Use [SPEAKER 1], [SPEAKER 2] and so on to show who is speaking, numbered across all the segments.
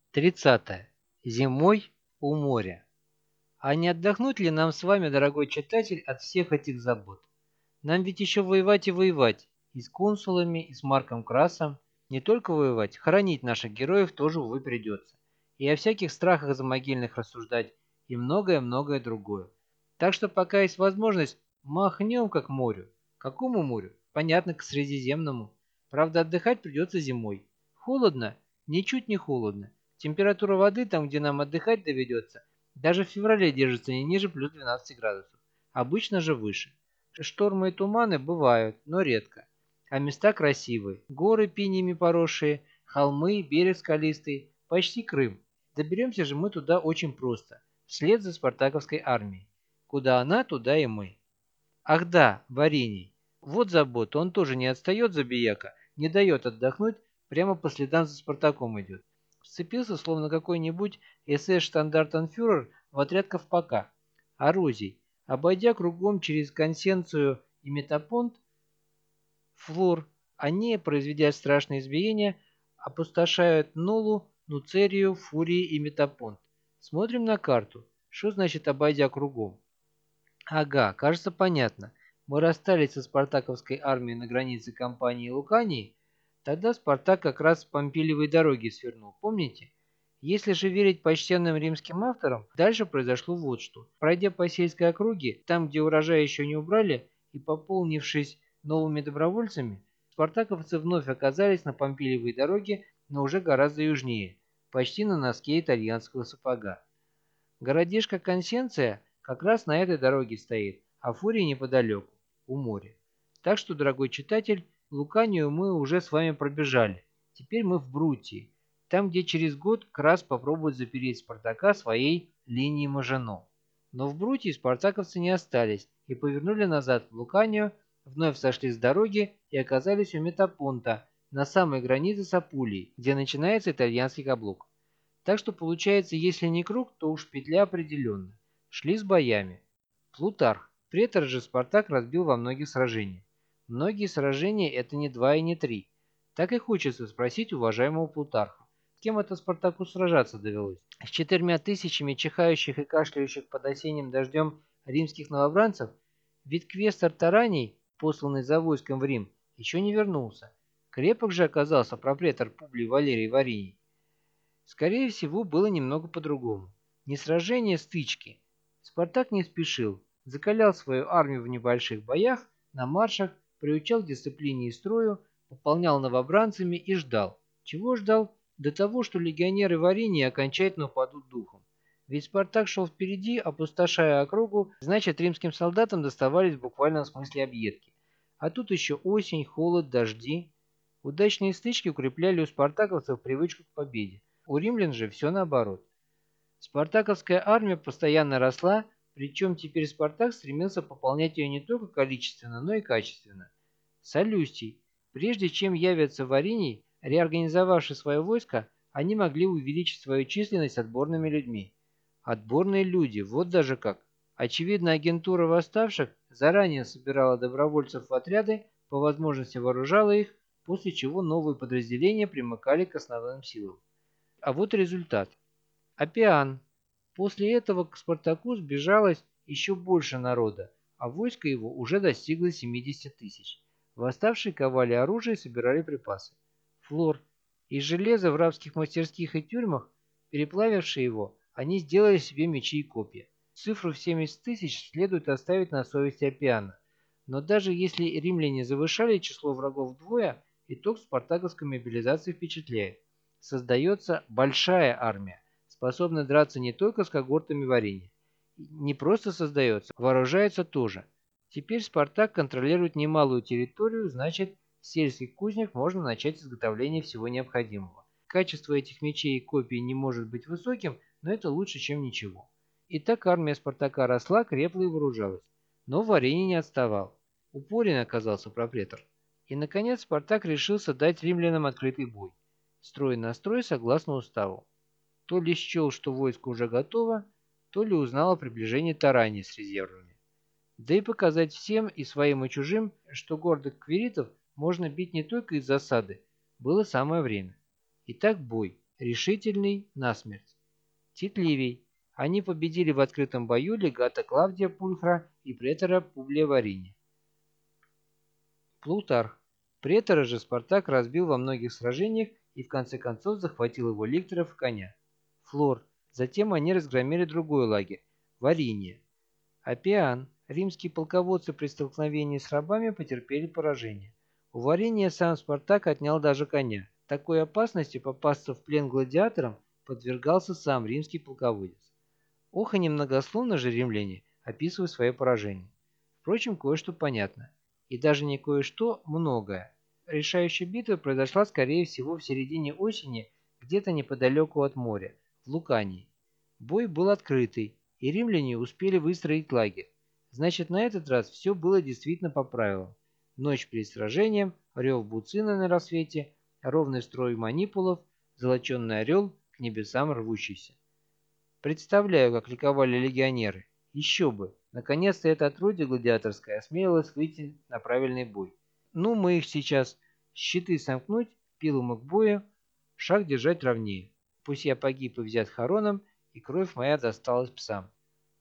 [SPEAKER 1] 30. Зимой у моря. А не отдохнуть ли нам с вами, дорогой читатель, от всех этих забот? Нам ведь еще воевать и воевать. И с консулами, и с Марком Красом. Не только воевать, хоронить наших героев тоже, увы, придется. И о всяких страхах замогильных рассуждать, и многое-многое другое. Так что пока есть возможность, махнем как к морю. К какому морю? Понятно, к Средиземному. Правда, отдыхать придется зимой. Холодно? Ничуть не холодно. Температура воды там, где нам отдыхать доведется, даже в феврале держится не ниже плюс 12 градусов. Обычно же выше. Штормы и туманы бывают, но редко. А места красивые. Горы пиньями поросшие, холмы, берег скалистый. Почти Крым. Доберемся же мы туда очень просто. Вслед за спартаковской армией. Куда она, туда и мы. Ах да, Варений. Вот забота, он тоже не отстает, забияка, не дает отдохнуть, прямо по следам за Спартаком идет. Вцепился, словно какой-нибудь СС-штандартенфюрер в отряд Ковпака. А Розий, обойдя кругом через Консенцию и Метапонт, Флор, они, произведя страшное избиение, опустошают Нолу, Нуцерию, Фурии и Метапонт. Смотрим на карту. Что значит обойдя кругом? Ага, кажется, понятно. Мы расстались со спартаковской армией на границе Кампании и Лукании. Тогда Спартак как раз с Помпилиевой дороги свернул, помните? Если же верить почтенным римским авторам, дальше произошло вот что. Пройдя по сельской округе, там, где урожай еще не убрали, и пополнившись новыми добровольцами, спартаковцы вновь оказались на Помпилиевой дороге, но уже гораздо южнее, почти на носке итальянского сапога. Городишко Консенция как раз на этой дороге стоит, а Фурия неподалеку, у моря. Так что, дорогой читатель, Луканию мы уже с вами пробежали. Теперь мы в Брутии, там, где через год Крас попробует запереть Спартака своей линией Мажино. Но в Брутии спартаковцы не остались и повернули назад в Луканию, вновь сошли с дороги и оказались у Метапонта, на самой границе с Апулией, где начинается итальянский каблук. Так что получается, если не круг, то уж петля определенно. Шли с боями. Плутарх. Претор же Спартак разбил во многих сражениях. Многие сражения – это не два и не три. Так и хочется спросить уважаемого Плутарха, с кем это Спартаку сражаться довелось? С 4000 чихающих и кашляющих под осенним дождем римских новобранцев? Ведь квестор Тараний, посланный за войском в Рим, еще не вернулся. Крепок же оказался пропретор Публий Валерий Вариний. Скорее всего, было немного по-другому. Не сражение, стычки. Спартак не спешил, закалял свою армию в небольших боях, на маршах, приучал к дисциплине и строю, пополнял новобранцами и ждал. Чего ждал? До того, что легионеры Варинии окончательно упадут духом. Ведь Спартак шел впереди, опустошая округу, значит, римским солдатам доставались в буквальном смысле объедки. А тут еще осень, холод, дожди. Удачные стычки укрепляли у спартаковцев привычку к победе. У римлян же все наоборот. Спартаковская армия постоянно росла, причем теперь Спартак стремился пополнять ее не только количественно, но и качественно. Солюстий. Прежде чем явятся в Ариний, реорганизовавши свое войско, они могли увеличить свою численность отборными людьми. Отборные люди, вот даже как. Очевидно, агентура восставших заранее собирала добровольцев в отряды, по возможности вооружала их, после чего новые подразделения примыкали к основным силам. А вот результат. Аппиан. После этого к Спартаку сбежалось еще больше народа, а войско его уже достигло 70 тысяч. Восставшие ковали оружие и собирали припасы. Флор. Из железа в рабских мастерских и тюрьмах, переплавившие его, они сделали себе мечи и копья. Цифру в 70 тысяч следует оставить на совести Аппиана. Но даже если римляне завышали число врагов вдвое, итог спартаковской мобилизации впечатляет. Создается большая армия, способная драться не только с когортами варенья. Не просто создается, вооружается тоже. Теперь Спартак контролирует немалую территорию, значит, в сельских кузнях можно начать изготовление всего необходимого. Качество этих мечей и копий не может быть высоким, но это лучше, чем ничего. Итак, армия Спартака росла, крепла и вооружалась. Но Варений не отставал. Упорен оказался пропретор. И, наконец, Спартак решился дать римлянам открытый бой. Строй на строй согласно уставу. То ли счел, что войско уже готово, то ли узнал о приближении Тарани с резервами. Да и показать всем, и своим, и чужим, что гордых квиритов можно бить не только из засады, было самое время. Итак, бой. решительный насмерть. Тит они победили в открытом бою легата Клавдия Пульхра и претора Публия Вариния. Плутарх. Претора же Спартак разбил во многих сражениях и в конце концов захватил его ликторов и коня. Флор. Затем они разгромили другой лагерь – Вариния. Аппиан. Римские полководцы при столкновении с рабами потерпели поражение. У Вариния сам Спартак отнял даже коня. Такой опасности попасться в плен гладиаторам подвергался сам римский полководец. Ох и немногословно же римляне описывают свое поражение. Впрочем, кое-что понятно. И даже не кое-что, многое. Решающая битва произошла, скорее всего, в середине осени, где-то неподалеку от моря, в Лукании. Бой был открытый, и римляне успели выстроить лагерь. Значит, на этот раз все было действительно по правилам. Ночь перед сражением, рев буцина на рассвете, ровный строй манипулов, золоченый орел к небесам рвущийся. Представляю, как ликовали легионеры. Еще бы! Наконец-то это отродье гладиаторское осмелилось выйти на правильный бой. Ну, мы их сейчас щиты сомкнуть, пилум к бою, шаг держать ровнее. Пусть я погиб и взят хороном, и кровь моя досталась псам.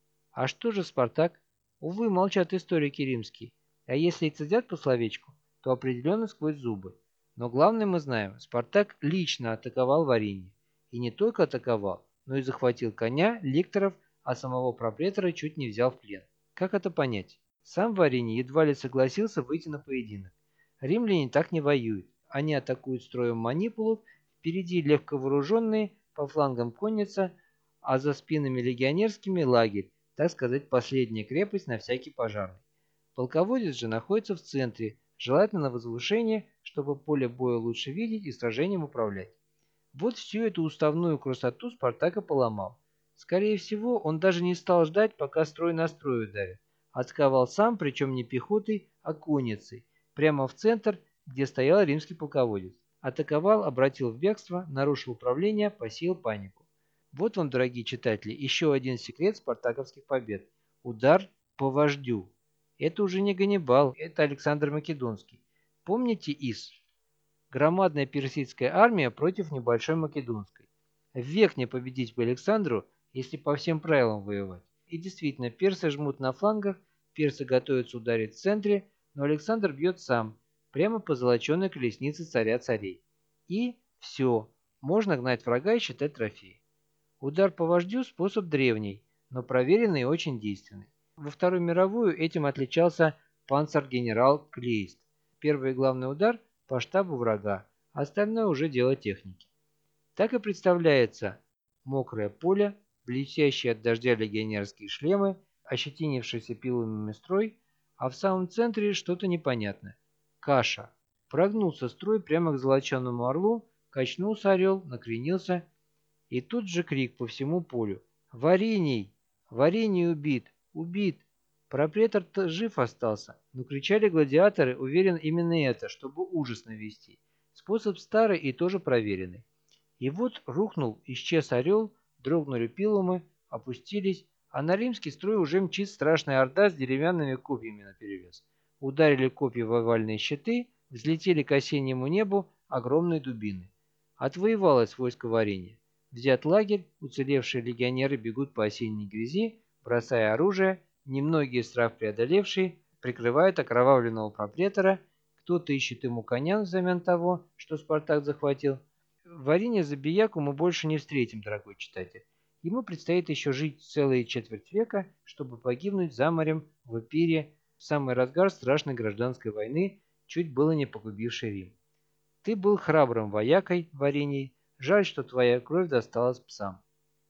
[SPEAKER 1] А что же Спартак? Увы, молчат историки римские. А если и цедят по словечку, то определенно сквозь зубы. Но главное мы знаем, Спартак лично атаковал Варинье. И не только атаковал, но и захватил коня, лекторов, а самого пропретора чуть не взял в плен. Как это понять? Сам Варинье едва ли согласился выйти на поединок. Римляне так не воюют. Они атакуют строем манипулов, впереди легковооруженные, по флангам конница, а за спинами легионерскими лагерь, так сказать, последняя крепость на всякий пожарный. Полководец же находится в центре, желательно на возвышении, чтобы поле боя лучше видеть и сражением управлять. Вот всю эту уставную красоту Спартак и поломал. Скорее всего, он даже не стал ждать, пока строй на строй ударит. Атаковал сам, причем не пехотой, а конницей, прямо в центр, где стоял римский полководец. Атаковал, обратил в бегство, нарушил управление, посеял панику. Вот вам, дорогие читатели, еще один секрет спартаковских побед. Удар по вождю. Это уже не Ганнибал, это Александр Македонский. Помните Ис? Громадная персидская армия против небольшой македонской. Век не победить по Александру, если по всем правилам воевать. И действительно, персы жмут на флангах, персы готовятся ударить в центре, но Александр бьет сам, прямо по золоченой колеснице царя царей. И все, можно гнать врага и считать трофеи. Удар по вождю – способ древний, но проверенный и очень действенный. Во Вторую мировую этим отличался панцер-генерал Клейст. Первый и главный удар – по штабу врага, остальное уже дело техники. Так и представляется мокрое поле, блестящие от дождя легионерские шлемы, ощетинившийся пилами строй, а в самом центре что-то непонятное. Каша. Прогнулся строй прямо к золоченому орлу, качнулся орел, накренился, и тут же крик по всему полю. «Вариний! Вариний убит! Убит!» Пропретор-то жив остался, но кричали гладиаторы, уверен, именно это, чтобы ужас навести. Способ старый и тоже проверенный. И вот рухнул, исчез орел, дрогнули пилумы, опустились, а на римский строй уже мчит страшная орда с деревянными копьями наперевес. Ударили копья в овальные щиты, взлетели к осеннему небу огромные дубины. Отвоевалось войско Вариния. Взят лагерь, уцелевшие легионеры бегут по осенней грязи, бросая оружие, немногие страх преодолевшие прикрывают окровавленного пропретора, кто-то ищет ему коня взамен того, что Спартак захватил. Вариния Забияку мы больше не встретим, дорогой читатель. Ему предстоит еще жить целые четверть века, чтобы погибнуть за морем в Эпире в самый разгар страшной гражданской войны, чуть было не погубившей Рим. Ты был храбрым воякой, Вариний, жаль, что твоя кровь досталась псам.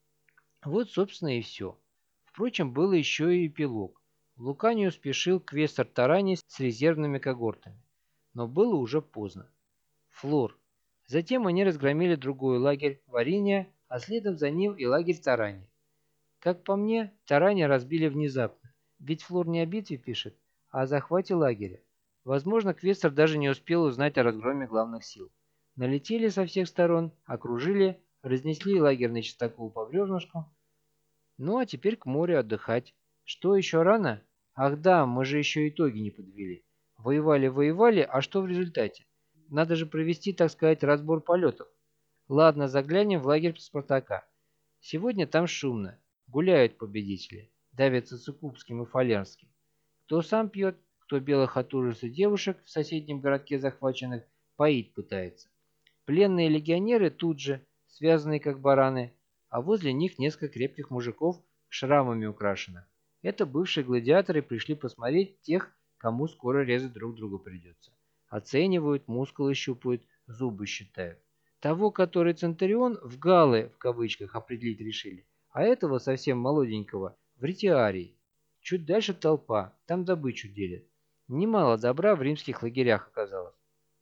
[SPEAKER 1] Вот, собственно, и все. Впрочем, был еще и эпилог. В Луканию спешил квестор Тараний с резервными когортами. Но было уже поздно. Флор. Затем они разгромили другой лагерь Вариния, а следом за ним и лагерь Тарания. Как по мне, Тарания разбили внезапно, ведь Флор не о битве пишет, а о захвате лагеря. Возможно, квестор даже не успел узнать о разгроме главных сил. Налетели со всех сторон, окружили, разнесли лагерный частокол по бревнышку. Ну а теперь к морю отдыхать. Что, еще рано? Ах да, мы же еще итоги не подвели. Воевали, а что в результате? Надо же провести, так сказать, разбор полетов. Ладно, заглянем в лагерь Спартака. Сегодня там шумно. Гуляют победители. Давятся Цукубским и Фалерским. Кто сам пьет, кто белых от ужаса девушек в соседнем городке захваченных поить пытается. Пленные легионеры тут же, связанные как бараны, а возле них несколько крепких мужиков шрамами украшенных. Это бывшие гладиаторы пришли посмотреть тех, кому скоро резать друг друга придется. Оценивают, мускулы щупают, зубы считают. Того, который Центурион в галы, в кавычках, определить решили, а этого совсем молоденького в ретиарий. Чуть дальше толпа, там добычу делят. Немало добра в римских лагерях оказалось.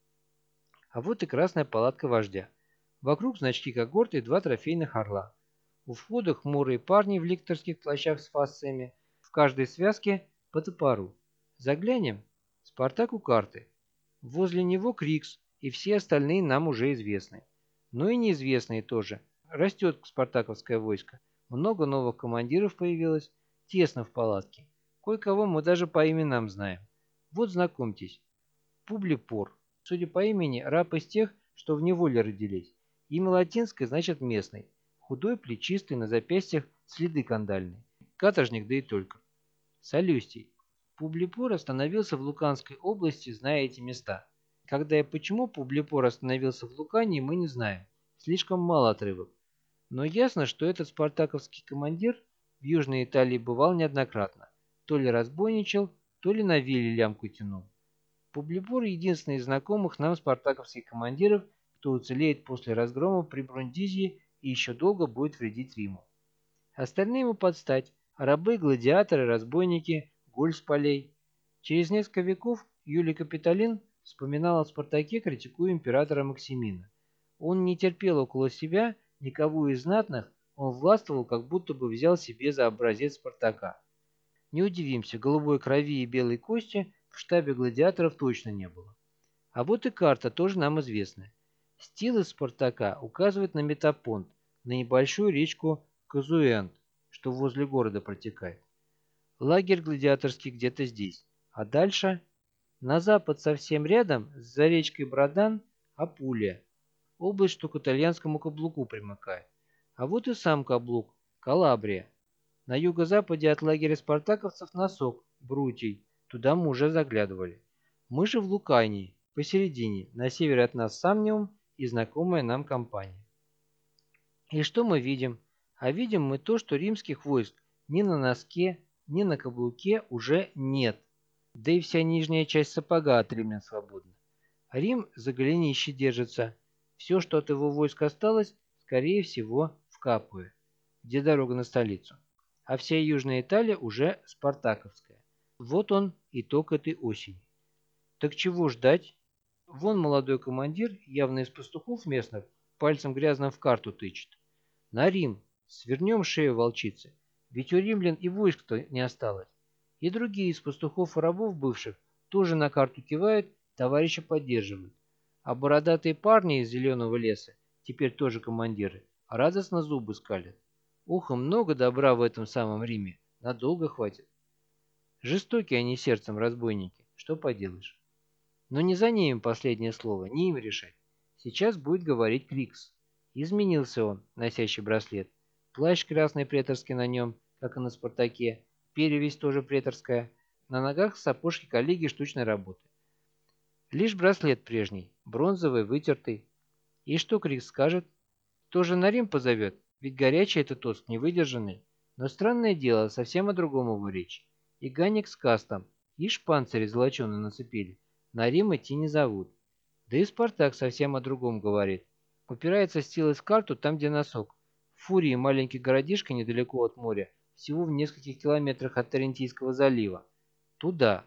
[SPEAKER 1] А вот и красная палатка вождя. Вокруг значки когорт и два трофейных орла. У входа хмурые парни в ликторских плащах с фасциями, в каждой связке по топору. Заглянем. Спартак у карты. Возле него Крикс и все остальные нам уже известны. Но и неизвестные тоже. Растет спартаковское войско. Много новых командиров появилось. Тесно в палатке. Кое-кого мы даже по именам знаем. Вот знакомьтесь. Публипор. Судя по имени, раб из тех, что в неволе родились. Имя латинское значит местный. Худой, плечистый, на запястьях следы кандальные. Каторжник, да и только. Солюстий. Публипор остановился в Луканской области, зная эти места. Когда и почему Публипор остановился в Лукании, мы не знаем. Слишком мало отрывок. Но ясно, что этот спартаковский командир в Южной Италии бывал неоднократно. То ли разбойничал, то ли на вилле лямку тянул. Публибор – единственный из знакомых нам спартаковских командиров, кто уцелеет после разгрома при Брундизии и еще долго будет вредить Риму. Остальные ему подстать – рабы, гладиаторы, разбойники, гуль с полей. Через несколько веков Юлий Капитолин вспоминал о Спартаке, критикуя императора Максимина. Он не терпел около себя никого из знатных, он властвовал, как будто бы взял себе за образец Спартака. Не удивимся, голубой крови и белой кости в штабе гладиаторов точно не было. А вот и карта, тоже нам известная. Стилы Спартака указывают на Метапонт, на небольшую речку Казуэнд, что возле города протекает. Лагерь гладиаторский где-то здесь. А дальше? На запад совсем рядом, за речкой Бродан, Апулия. Область, что к итальянскому каблуку примыкает. А вот и сам каблук, Калабрия. На юго-западе от лагеря спартаковцев Носок, Брутий. Туда мы уже заглядывали. Мы же в Лукании, посередине, на севере от нас Самниум и знакомая нам компания. И что мы видим? А видим мы то, что римских войск ни на носке, ни на каблуке уже нет. Да и вся нижняя часть сапога от римлян свободна. Рим за голенище держится. Все, что от его войск осталось, скорее всего, в Капуе, где дорога на столицу. А вся Южная Италия уже спартаковская. Вот он, итог этой осени. Так чего ждать? Вон молодой командир, явно из пастухов местных, пальцем грязным в карту тычет. На Рим, свернем шею волчицы, ведь у римлян и войск-то не осталось. И другие из пастухов и рабов бывших тоже на карту кивают, товарища поддерживают. А бородатые парни из зеленого леса, теперь тоже командиры, радостно зубы скалят. Ух, и много добра в этом самом Риме, надолго хватит. Жестокие они сердцем разбойники, что поделаешь. Но не за ними последнее слово, не им решать. Сейчас будет говорить Крикс. Изменился он, носящий браслет. Плащ красный преторский на нем, как и на Спартаке. Перевязь тоже преторская. На ногах сапожки коллеги штучной работы. Лишь браслет прежний, бронзовый, вытертый. И что Крикс скажет? Тоже на Рим позовет, ведь горячий этот тост невыдержанный. Но странное дело, совсем о другом его речь. И Ганник с Кастом, и шпанцирь золоченый нацепили. На Рим идти не зовут. Да и Спартак совсем о другом говорит. Упирается силой в карту там, где носок. В Фурии маленький городишко недалеко от моря, всего в нескольких километрах от Тарентийского залива. Туда.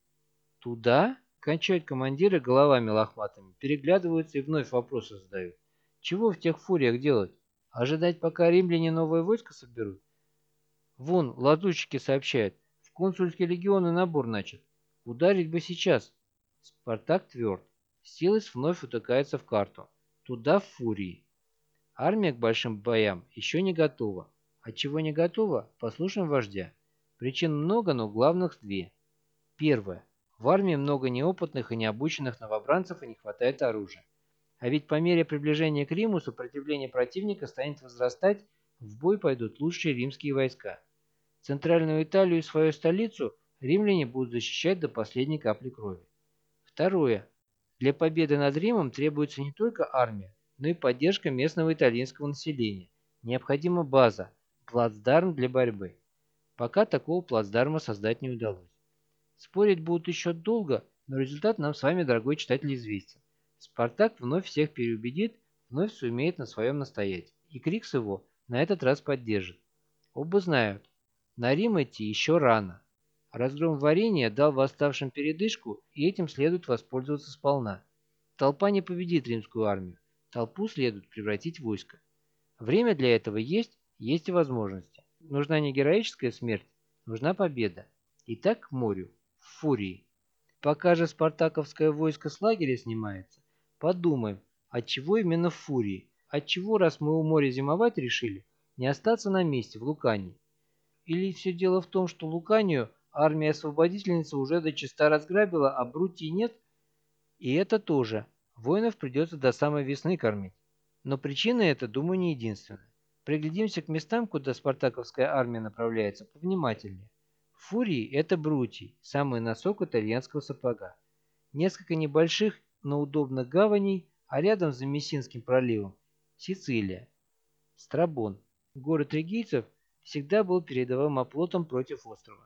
[SPEAKER 1] Туда? Кончают командиры головами лохматыми, переглядываются и вновь вопросы задают. Чего в тех фуриях делать? Ожидать, пока римляне новое войско соберут? Вон, лазутчики сообщают, в консульские легионы набор начат. Ударить бы сейчас. Спартак тверд. Силос вновь утыкается в карту. Туда в фурии. Армия к большим боям еще не готова. Отчего не готова? Послушаем вождя. Причин много, но главных две. Первое. В армии много неопытных и необученных новобранцев и не хватает оружия. А ведь по мере приближения к Риму сопротивление противника станет возрастать, в бой пойдут лучшие римские войска. Центральную Италию и свою столицу римляне будут защищать до последней капли крови. Второе. Для победы над Римом требуется не только армия, но и поддержка местного итальянского населения. Необходима база, плацдарм для борьбы. Пока такого плацдарма создать не удалось. Спорить будут еще долго, но результат нам с вами, дорогой читатель, известен. Спартак вновь всех переубедит, вновь сумеет на своем настоять. И Крикс его на этот раз поддержит. Оба знают, на Рим идти еще рано. Разгром Варения дал восставшим передышку, и этим следует воспользоваться сполна. Толпа не победит римскую армию. Толпу следует превратить в войско. Время для этого есть и возможности. Нужна не героическая смерть, нужна победа. Итак, к морю, в Фурии. Пока же спартаковское войско с лагеря снимается, подумаем, отчего именно в Фурии? Отчего, раз мы у моря зимовать решили, не остаться на месте в Лукании? Или все дело в том, что Луканию армия-освободительница уже дочиста разграбила, а Брутии нет? И это тоже. Воинов придется до самой весны кормить. Но причина эта, думаю, не единственная. Приглядимся к местам, куда спартаковская армия направляется, повнимательнее. Фурии– это Брутий, самый носок итальянского сапога. Несколько небольших, но удобных гаваней, а рядом с Мессинским проливом– Сицилия. Страбон, город регийцев, всегда был передовым оплотом против острова.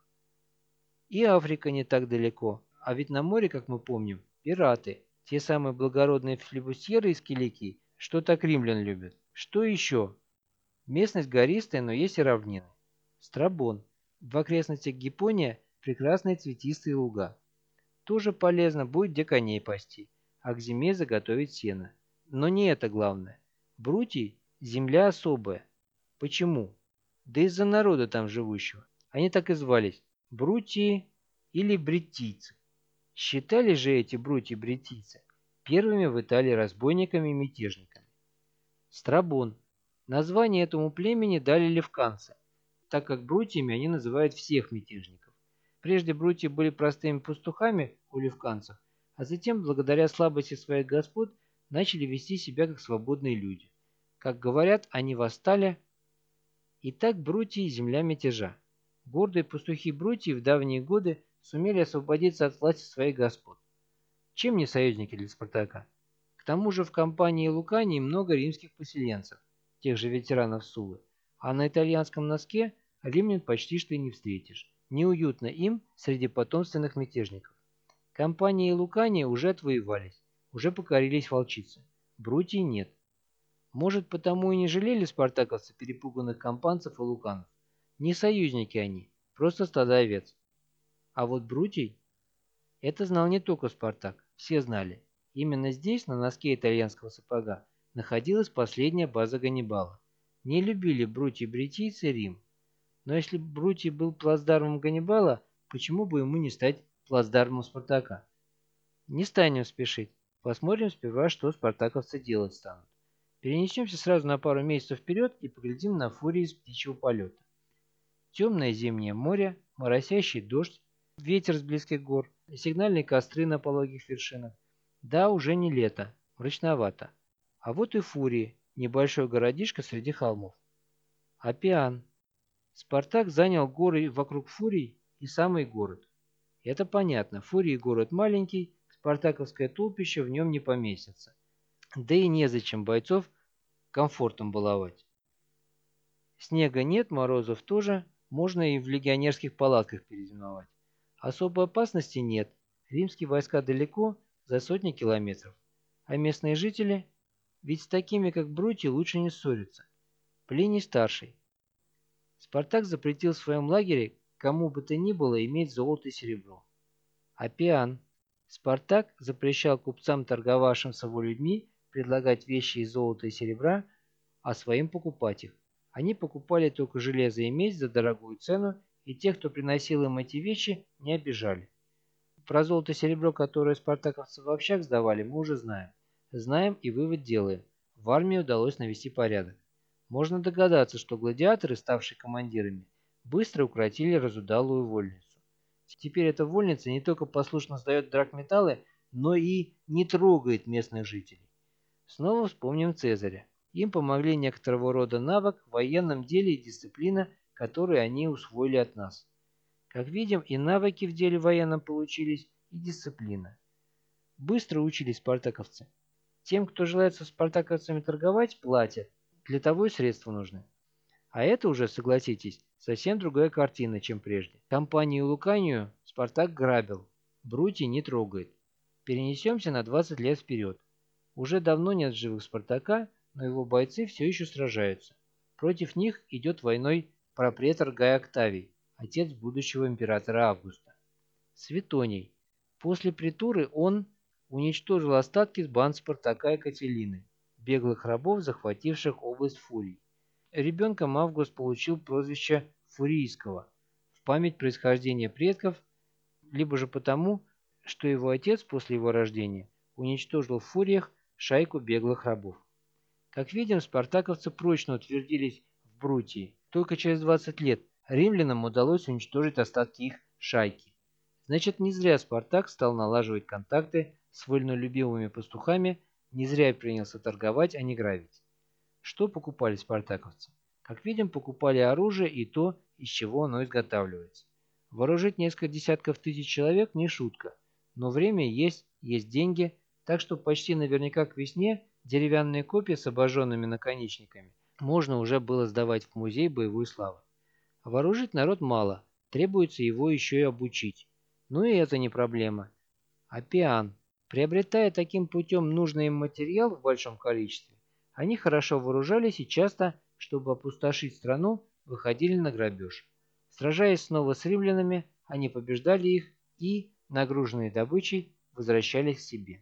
[SPEAKER 1] И Африка не так далеко, а ведь на море, как мы помним, пираты, те самые благородные флибустьеры из Киликии, что так римлян любят. Что еще? Местность гористая, но есть и равнины. Страбон. В окрестностях Гипония прекрасные цветистые луга. Тоже полезно будет где коней пасти, а к зиме заготовить сено. Но не это главное. Брутий– земля особая. Почему? Да из-за народа там живущего. Они так и звались– Брутии или бретийцы. Считали же эти брутии-бретийцы первыми в Италии разбойниками и мятежниками. Страбон. Название этому племени дали левканцы, так как брутиями они называют всех мятежников. Прежде брутии были простыми пастухами у левканцев, а затем, благодаря слабости своих господ, начали вести себя как свободные люди. Как говорят, они восстали. И так Брутии – земля мятежа. Гордые пастухи Брутии в давние годы сумели освободиться от власти своих господ. Чем не союзники для Спартака? К тому же в компании Лукании много римских поселенцев, тех же ветеранов Сулы, а на итальянском носке римлян почти что и не встретишь. Неуютно им среди потомственных мятежников. Компания и Лукания уже отвоевались, уже покорились волчицы. Брутии нет. Может, потому и не жалели спартаковцы перепуганных кампанцев и луканов. Не союзники они, просто стадо овец. А вот Брутий, это знал не только Спартак, все знали. Именно здесь, на носке итальянского сапога, находилась последняя база Ганнибала. Не любили Брутий-бретийцы Рим. Но если Брутий был плацдармом Ганнибала, почему бы ему не стать плацдармом Спартака? Не станем спешить. Посмотрим сперва, что спартаковцы делать станут. Перенесемся сразу на пару месяцев вперед и поглядим на фурии с птичьего полета. Темное зимнее море, моросящий дождь, ветер с близких гор, сигнальные костры на пологих вершинах. Да, уже не лето, мрачновато. А вот и фурии, небольшой городишко среди холмов. Аппиан. Спартак занял горы вокруг фурий и самый город. Это понятно, фурии город маленький, спартаковское тулпище в нем не поместится. Да и незачем бойцов комфортом баловать. Снега нет, морозов тоже, можно и в легионерских палатках перезимовать. Особой опасности нет, римские войска далеко, за сотни километров. А местные жители? Ведь с такими, как Брутий, лучше не ссориться. Плиний старший. Спартак запретил в своем лагере кому бы то ни было иметь золото и серебро. Аппиан. Спартак запрещал купцам, торговавшим с его людьми, предлагать вещи из золота и серебра, а своим покупать их. Они покупали только железо и медь за дорогую цену, и тех, кто приносил им эти вещи, не обижали. Про золото и серебро, которое спартаковцы в общак сдавали, мы уже знаем. Знаем и вывод делаем. В армии удалось навести порядок. Можно догадаться, что гладиаторы, ставшие командирами, быстро укротили разудалую вольницу. Теперь эта вольница не только послушно сдает драгметаллы, но и не трогает местных жителей. Снова вспомним Цезаря. Им помогли некоторого рода навык в военном деле и дисциплина, которые они усвоили от нас. Как видим, и навыки в деле военном получились, и дисциплина. Быстро учились спартаковцы. Тем, кто желает со спартаковцами торговать, платят. Для того и средства нужны. А это уже, согласитесь, совсем другая картина, чем прежде. Компанию Луканию Спартак грабил, Брутий не трогает. Перенесемся на 20 лет вперед. Уже давно нет живых Спартака, но его бойцы все еще сражаются. Против них идет войной пропретор Гай Октавий, отец будущего императора Августа. Светоний. После притуры он уничтожил остатки банд Спартака и Кателины, беглых рабов, захвативших область Фурий. Ребенком Август получил прозвище Фурийского в память происхождения предков, либо же потому, что его отец после его рождения уничтожил в Фуриях шайку беглых рабов. Как видим, спартаковцы прочно утвердились в Брутии. Только через 20 лет римлянам удалось уничтожить остатки их шайки. Значит, не зря Спартак стал налаживать контакты с вольнолюбивыми пастухами, не зря принялся торговать, а не грабить. Что покупали спартаковцы? Как видим, покупали оружие и то, из чего оно изготавливается. Вооружить несколько десятков тысяч человек не шутка, но время есть деньги, так что почти наверняка к весне деревянные копья с обожженными наконечниками можно уже было сдавать в музей боевой славы. Вооружить народ мало, требуется его еще и обучить. Ну и это не проблема. Аппиан. Приобретая таким путем нужный им материал в большом количестве, они хорошо вооружались и часто, чтобы опустошить страну, выходили на грабеж. Сражаясь снова с римлянами, они побеждали их и, нагруженные добычей, возвращались к себе.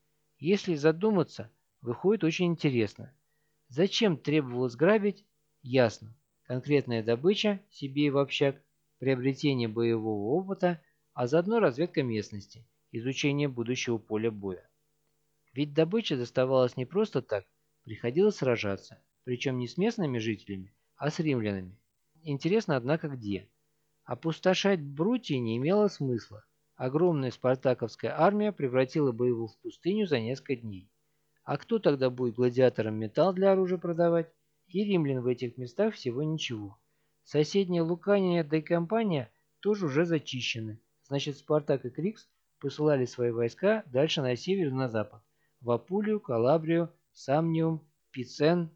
[SPEAKER 1] Если задуматься, выходит очень интересно. Зачем требовалось грабить? Ясно. Конкретная добыча, себе и в общак, приобретение боевого опыта, а заодно разведка местности, изучение будущего поля боя. Ведь добыча доставалась не просто так, приходилось сражаться, причем не с местными жителями, а с римлянами. Интересно, однако, где? Опустошать Брутий не имело смысла. Огромная спартаковская армия превратила бы его в пустыню за несколько дней. А кто тогда будет гладиаторам металл для оружия продавать? И римлян в этих местах всего ничего. Соседняя Лукания да и компания тоже уже зачищены. Значит, Спартак и Крикс посылали свои войска дальше на север и на запад. В Апулию, Калабрию, Самниум, Пицен,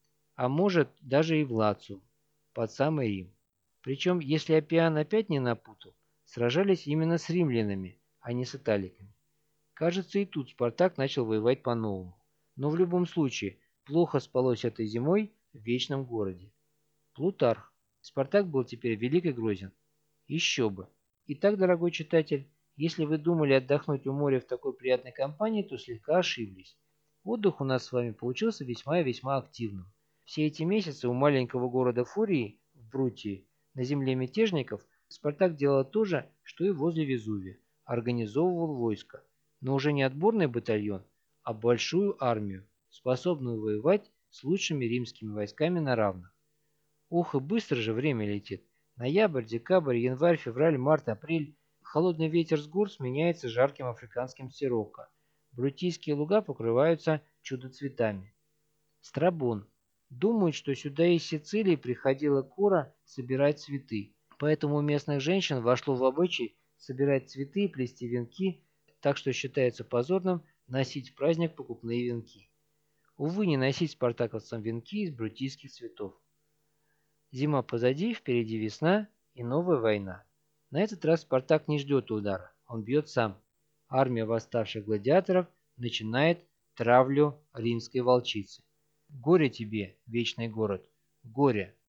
[SPEAKER 1] а может даже и в Лацию, под самый Рим. Причем, если Аппиан опять не напутал, сражались именно с римлянами, а не с италиками. Кажется, и тут Спартак начал воевать по-новому. Но в любом случае, плохо спалось этой зимой в Вечном городе. Плутарх. Спартак был теперь велик и грозен. Еще бы. Итак, дорогой читатель, если вы думали отдохнуть у моря в такой приятной компании, то слегка ошиблись. Отдых у нас с вами получился весьма и весьма активным. Все эти месяцы у маленького города Фурии, в Брутии, на земле мятежников, Спартак делал то же, что и возле Везувия. Организовывал войско. Но уже не отборный батальон, а большую армию, способную воевать с лучшими римскими войсками на равных. Ох, и быстро же время летит. Ноябрь, декабрь, январь, февраль, март, апрель. Холодный ветер с гор сменяется жарким африканским сироко. Брутийские луга покрываются чудо-цветами. Страбон. Думают, что сюда из Сицилии приходила Кора собирать цветы. Поэтому у местных женщин вошло в обычай собирать цветы и плести венки, так что считается позорным носить в праздник покупные венки. Увы, не носить спартаковцам венки из брутийских цветов. Зима позади, впереди весна и новая война. На этот раз Спартак не ждет удара, он бьет сам. Армия восставших гладиаторов начинает травлю римской волчицы. Горе тебе, вечный город, горе!